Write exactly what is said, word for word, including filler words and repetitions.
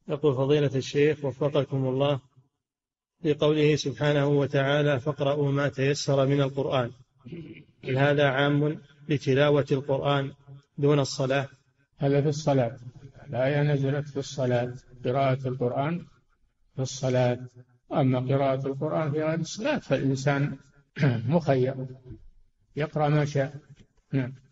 يقول فضيلة الشيخ وفقكم الله، في قوله سبحانه وتعالى فاقرأوا ما تيسر من القرآن، هل هذا عام لتلاوة القرآن دون الصلاة؟ هذا في الصلاة، الآية نزلت في الصلاة، قراءة القرآن في الصلاة. أما قراءة القرآن في غير الصلاة فالإنسان مخير يقرأ ما شاء. نعم.